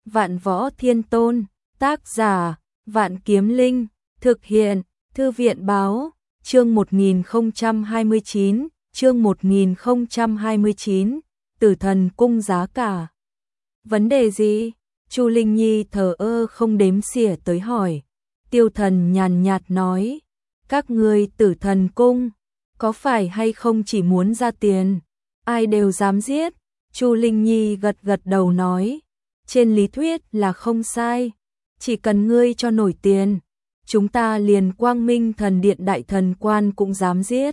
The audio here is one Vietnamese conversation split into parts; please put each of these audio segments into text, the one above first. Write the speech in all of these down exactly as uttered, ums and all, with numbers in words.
Vạn Võ Thiên Tôn, tác giả, Vạn Kiếm Linh, thực hiện, Thư viện báo, chương một nghìn không trăm hai mươi chín, chương một nghìn không trăm hai mươi chín, Tử Thần Cung giá cả. Vấn đề gì? Chu Linh Nhi thờ ơ không đếm xỉa tới hỏi. Tiêu Thần nhàn nhạt nói, các ngươi Tử Thần Cung, có phải hay không chỉ muốn ra tiền, ai đều dám giết. Chu Linh Nhi gật gật đầu nói, trên lý thuyết là không sai, chỉ cần ngươi cho nổi tiền, chúng ta liền Quang Minh Thần Điện đại thần quan cũng dám giết.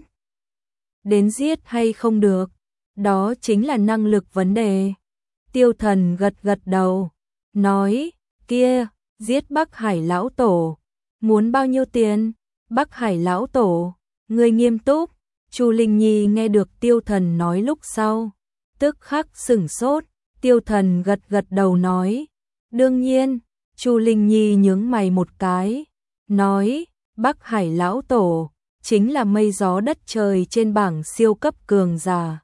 Đến giết hay không được, đó chính là năng lực vấn đề. Tiêu Thần gật gật đầu, nói, kia, giết Bắc Hải lão tổ, muốn bao nhiêu tiền? Bắc Hải lão tổ, ngươi nghiêm túc? Chu Linh Nhi nghe được Tiêu Thần nói lúc sau, tức khắc sửng sốt. Tiêu Thần gật gật đầu nói, đương nhiên. Chu Linh Nhi nhướng mày một cái, nói, Bắc Hải lão tổ chính là mây gió đất trời trên bảng siêu cấp cường giả.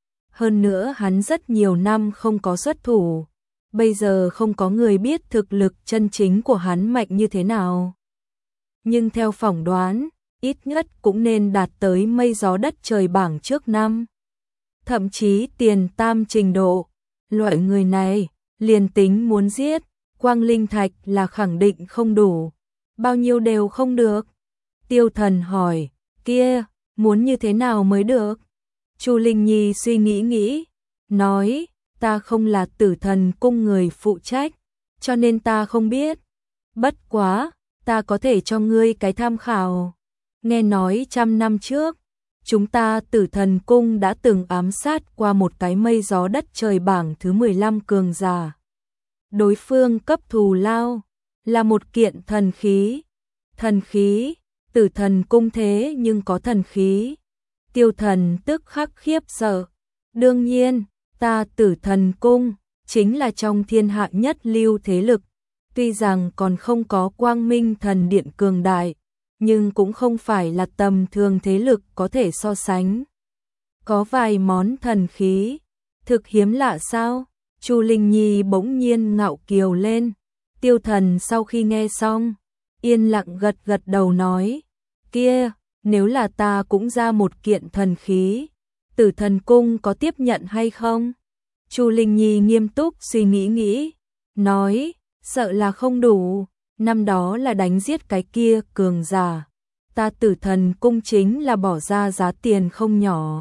Hơn nữa hắn rất nhiều năm không có xuất thủ, bây giờ không có người biết thực lực chân chính của hắn mạnh như thế nào. Nhưng theo phỏng đoán, ít nhất cũng nên đạt tới mây gió đất trời bảng trước năm, thậm chí tiền tam trình độ. Loại người này, liền tính muốn giết, Quang Linh Thạch là khẳng định không đủ, bao nhiêu đều không được. Tiêu Thần hỏi, kia, muốn như thế nào mới được? Chu Linh Nhi suy nghĩ nghĩ, nói, ta không là Tử Thần Cung người phụ trách, cho nên ta không biết. Bất quá, ta có thể cho ngươi cái tham khảo. Nghe nói trăm năm trước, chúng ta Tử Thần Cung đã từng ám sát qua một cái mây gió đất trời bảng thứ mười lăm cường giả. Đối phương cấp thù lao, là một kiện thần khí. Thần khí, Tử Thần Cung thế nhưng có thần khí. Tiêu Thần tức khắc khiếp sợ. Đương nhiên, ta Tử Thần Cung chính là trong thiên hạ nhất lưu thế lực. Tuy rằng còn không có Quang Minh Thần Điện cường đại, nhưng cũng không phải là tầm thường thế lực có thể so sánh. Có vài món thần khí, thực hiếm lạ sao? Chu Linh Nhi bỗng nhiên ngạo kiều lên. Tiêu Thần sau khi nghe xong, yên lặng gật gật đầu nói, kia, nếu là ta cũng ra một kiện thần khí, Tử Thần Cung có tiếp nhận hay không? Chu Linh Nhi nghiêm túc suy nghĩ nghĩ, nói, sợ là không đủ. Năm đó là đánh giết cái kia cường giả, ta Tử Thần Cung chính là bỏ ra giá tiền không nhỏ.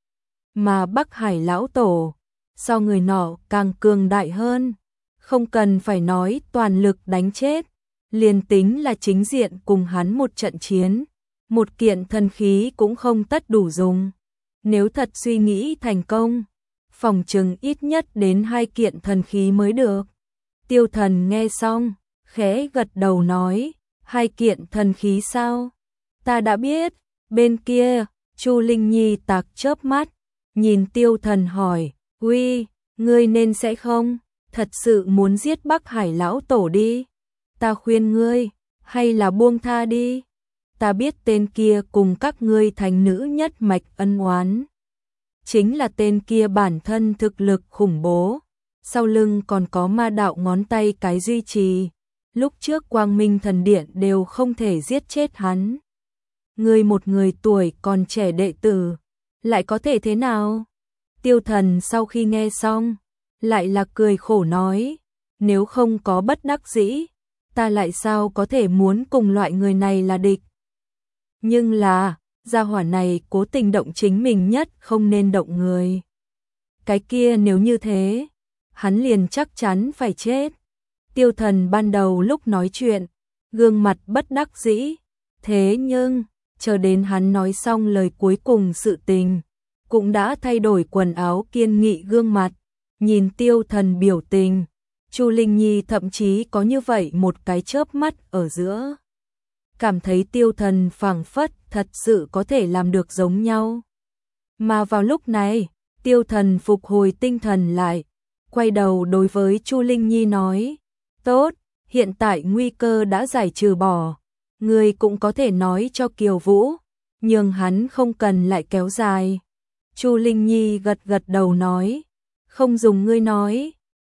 Mà Bắc Hải lão tổ, so người nọ càng cường đại hơn, không cần phải nói toàn lực đánh chết, liền tính là chính diện cùng hắn một trận chiến, một kiện thần khí cũng không tất đủ dùng. Nếu thật suy nghĩ thành công, phòng chừng ít nhất đến hai kiện thần khí mới được. Tiêu Thần nghe xong, khẽ gật đầu nói, hai kiện thần khí sao? Ta đã biết. Bên kia, Chu Linh Nhi tạc chớp mắt, nhìn Tiêu Thần hỏi, uy, ngươi nên sẽ không thật sự muốn giết Bắc Hải lão tổ đi? Ta khuyên ngươi, hay là buông tha đi. Ta biết tên kia cùng các ngươi thành nữ nhất mạch ân oán, chính là tên kia bản thân thực lực khủng bố, sau lưng còn có ma đạo ngón tay cái duy trì. Lúc trước Quang Minh Thần Điện đều không thể giết chết hắn. Ngươi một người tuổi còn trẻ đệ tử, lại có thể thế nào? Tiêu Thần sau khi nghe xong, lại là cười khổ nói, nếu không có bất đắc dĩ, ta lại sao có thể muốn cùng loại người này là địch? Nhưng là, gia hỏa này cố tình động chính mình nhất không nên động người. Cái kia nếu như thế, hắn liền chắc chắn phải chết. Tiêu Thần ban đầu lúc nói chuyện, gương mặt bất đắc dĩ, thế nhưng, chờ đến hắn nói xong lời cuối cùng sự tình, cũng đã thay đổi quần áo kiên nghị gương mặt. Nhìn Tiêu Thần biểu tình, Chu Linh Nhi thậm chí có như vậy một cái chớp mắt ở giữa, cảm thấy Tiêu Thần phảng phất thật sự có thể làm được giống nhau. Mà vào lúc này, Tiêu Thần phục hồi tinh thần lại, quay đầu đối với Chu Linh Nhi nói, tốt, hiện tại nguy cơ đã giải trừ bỏ, ngươi cũng có thể nói cho Kiều Vũ, nhưng hắn không cần lại kéo dài. Chu Linh Nhi gật gật đầu nói, không dùng ngươi nói,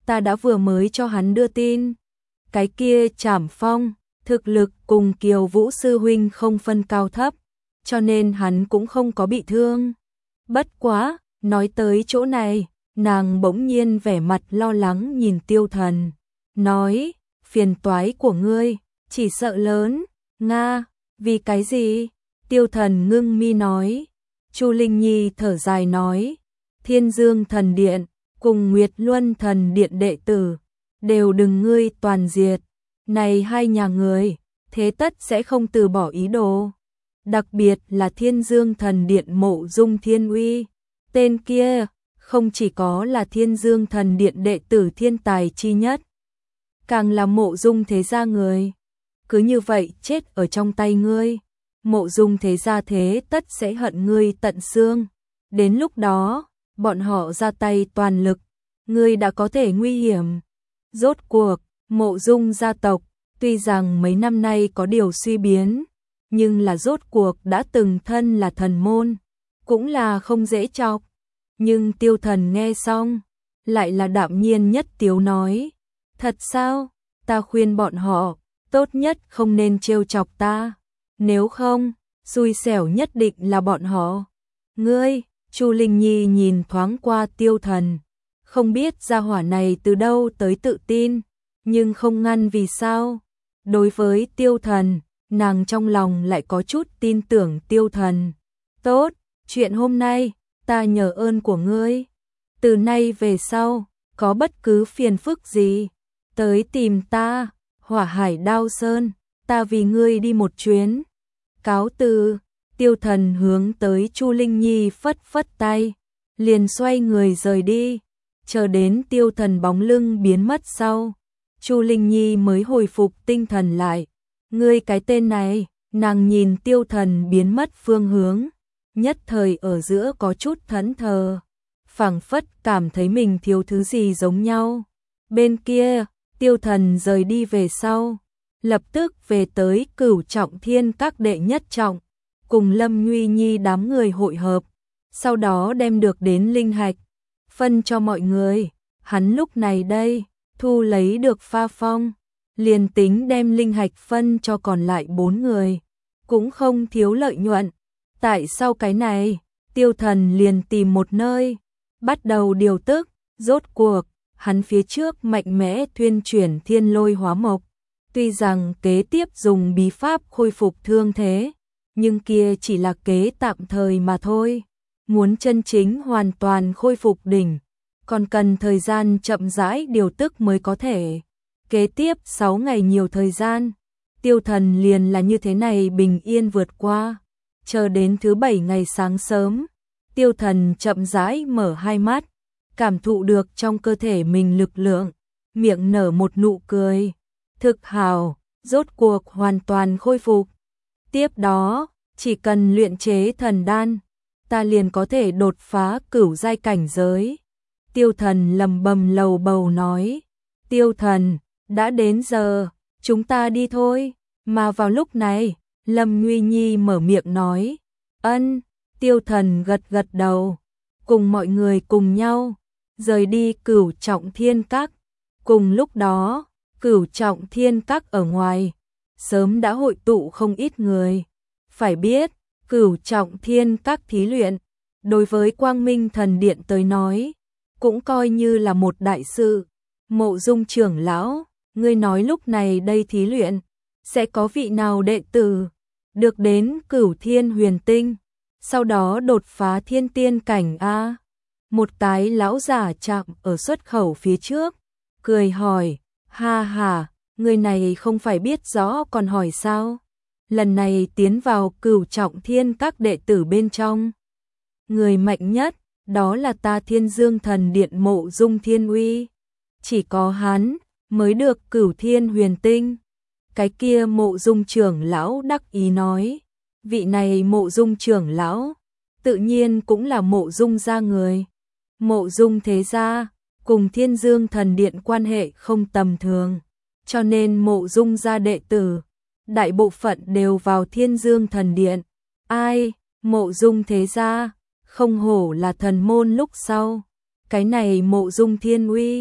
ta đã vừa mới cho hắn đưa tin. Cái kia Trảm Phong, thực lực cùng Kiều Vũ sư huynh không phân cao thấp, cho nên hắn cũng không có bị thương. Bất quá, nói tới chỗ này, nàng bỗng nhiên vẻ mặt lo lắng nhìn Tiêu Thần, nói, phiền toái của ngươi, chỉ sợ lớn, Nga, vì cái gì? Tiêu Thần ngưng mi nói, Chu Linh Nhi thở dài nói, Thiên Dương Thần Điện, cùng Nguyệt Luân Thần Điện đệ tử, đều đừng ngươi toàn diệt, này hai nhà người, thế tất sẽ không từ bỏ ý đồ. Đặc biệt là Thiên Dương Thần Điện Mộ Dung Thiên Uy, tên kia, không chỉ có là Thiên Dương Thần Điện đệ tử thiên tài chi nhất, càng là Mộ Dung thế gia người. Cứ như vậy chết ở trong tay ngươi, Mộ Dung thế gia thế tất sẽ hận ngươi tận xương. Đến lúc đó, bọn họ ra tay toàn lực, ngươi đã có thể nguy hiểm. Rốt cuộc, Mộ Dung gia tộc, tuy rằng mấy năm nay có điều suy biến, nhưng là rốt cuộc đã từng thân là thần môn, cũng là không dễ chọc. Nhưng Tiêu Thần nghe xong, lại là đạm nhiên nhất tiếu nói, thật sao, ta khuyên bọn họ, tốt nhất không nên trêu chọc ta, nếu không, xui xẻo nhất định là bọn họ. Ngươi, Chu Linh Nhi nhìn thoáng qua Tiêu Thần, không biết gia hỏa này từ đâu tới tự tin, nhưng không ngăn vì sao. Đối với Tiêu Thần, nàng trong lòng lại có chút tin tưởng Tiêu Thần. Tốt, chuyện hôm nay, ta nhờ ơn của ngươi. Từ nay về sau, có bất cứ phiền phức gì, tới tìm ta, Hỏa Hải Đao Sơn, ta vì ngươi đi một chuyến. Cáo từ, Tiêu Thần hướng tới Chu Linh Nhi phất phất tay, liền xoay người rời đi. Chờ đến Tiêu Thần bóng lưng biến mất sau, Chu Linh Nhi mới hồi phục tinh thần lại. Ngươi cái tên này, nàng nhìn Tiêu Thần biến mất phương hướng, nhất thời ở giữa có chút thẫn thờ, phảng phất cảm thấy mình thiếu thứ gì giống nhau. Bên kia, Tiêu Thần rời đi về sau, lập tức về tới Cửu Trọng Thiên các đệ nhất trọng, cùng Lâm Nguy Nhi đám người hội hợp, sau đó đem được đến linh hạch, phân cho mọi người. Hắn lúc này đây, thu lấy được pha phong, liền tính đem linh hạch phân cho còn lại bốn người, cũng không thiếu lợi nhuận. Tại sau cái này, Tiêu Thần liền tìm một nơi, bắt đầu điều tức. Rốt cuộc, hắn phía trước mạnh mẽ thuyên chuyển thiên lôi hóa mộc, tuy rằng kế tiếp dùng bí pháp khôi phục thương thế, nhưng kia chỉ là kế tạm thời mà thôi. Muốn chân chính hoàn toàn khôi phục đỉnh, còn cần thời gian chậm rãi điều tức mới có thể. Kế tiếp sáu ngày nhiều thời gian, Tiêu Thần liền là như thế này bình yên vượt qua. Chờ đến thứ bảy ngày sáng sớm, Tiêu Thần chậm rãi mở hai mắt, cảm thụ được trong cơ thể mình lực lượng, miệng nở một nụ cười. Thực hào, rốt cuộc hoàn toàn khôi phục. Tiếp đó, chỉ cần luyện chế thần đan, ta liền có thể đột phá cửu giai cảnh giới. Tiêu Thần lầm bầm lầu bầu nói, Tiêu Thần, đã đến giờ, chúng ta đi thôi. Mà vào lúc này, Lâm Nguy Nhi mở miệng nói, ân. Tiêu Thần gật gật đầu, cùng mọi người cùng nhau, rời đi Cửu Trọng Thiên Các. Cùng lúc đó, Cửu Trọng Thiên Các ở ngoài, sớm đã hội tụ không ít người. Phải biết, Cửu Trọng Thiên Các thí luyện, đối với Quang Minh Thần Điện tới nói, cũng coi như là một đại sự. Mộ Dung trưởng lão, ngươi nói lúc này đây thí luyện, sẽ có vị nào đệ tử được đến Cửu Thiên Huyền Tinh, sau đó đột phá thiên tiên cảnh a? Một cái lão giả chạm ở xuất khẩu phía trước, cười hỏi, ha ha, người này không phải biết rõ còn hỏi sao? Lần này tiến vào Cửu Trọng Thiên các đệ tử bên trong, người mạnh nhất, đó là ta Thiên Dương Thần Điện Mộ Dung Thiên Uy. Chỉ có hắn mới được Cửu Thiên Huyền Tinh. Cái kia Mộ Dung trưởng lão đắc ý nói, vị này Mộ Dung trưởng lão, tự nhiên cũng là Mộ Dung gia người. Mộ Dung thế gia, cùng Thiên Dương Thần Điện quan hệ không tầm thường, cho nên Mộ Dung gia đệ tử, đại bộ phận đều vào Thiên Dương Thần Điện. Ai, Mộ Dung thế gia, không hổ là thần môn lúc sau. Cái này Mộ Dung Thiên Uy,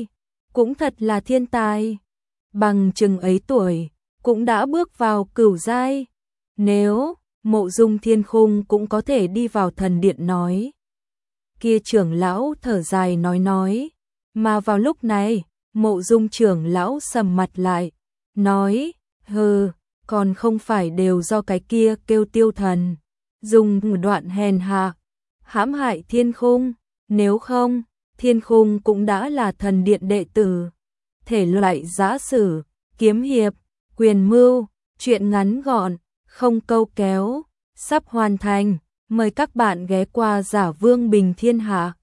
cũng thật là thiên tài. Bằng chừng ấy tuổi, cũng đã bước vào cửu giai. Nếu Mộ Dung Thiên Khung cũng có thể đi vào thần điện nói. Kia trưởng lão thở dài nói nói. Mà vào lúc này, Mộ Dung trưởng lão sầm mặt lại. Nói, hừ, còn không phải đều do cái kia kêu Tiêu Thần. Dùng đoạn hèn hạ, hãm hại Thiên Khung. Nếu không, Thiên Khung cũng đã là thần điện đệ tử. Thể loại giã sử, kiếm hiệp, quyền mưu, chuyện ngắn gọn, không câu kéo, sắp hoàn thành. Mời các bạn ghé qua Giả Vương Bình Thiên Hạ.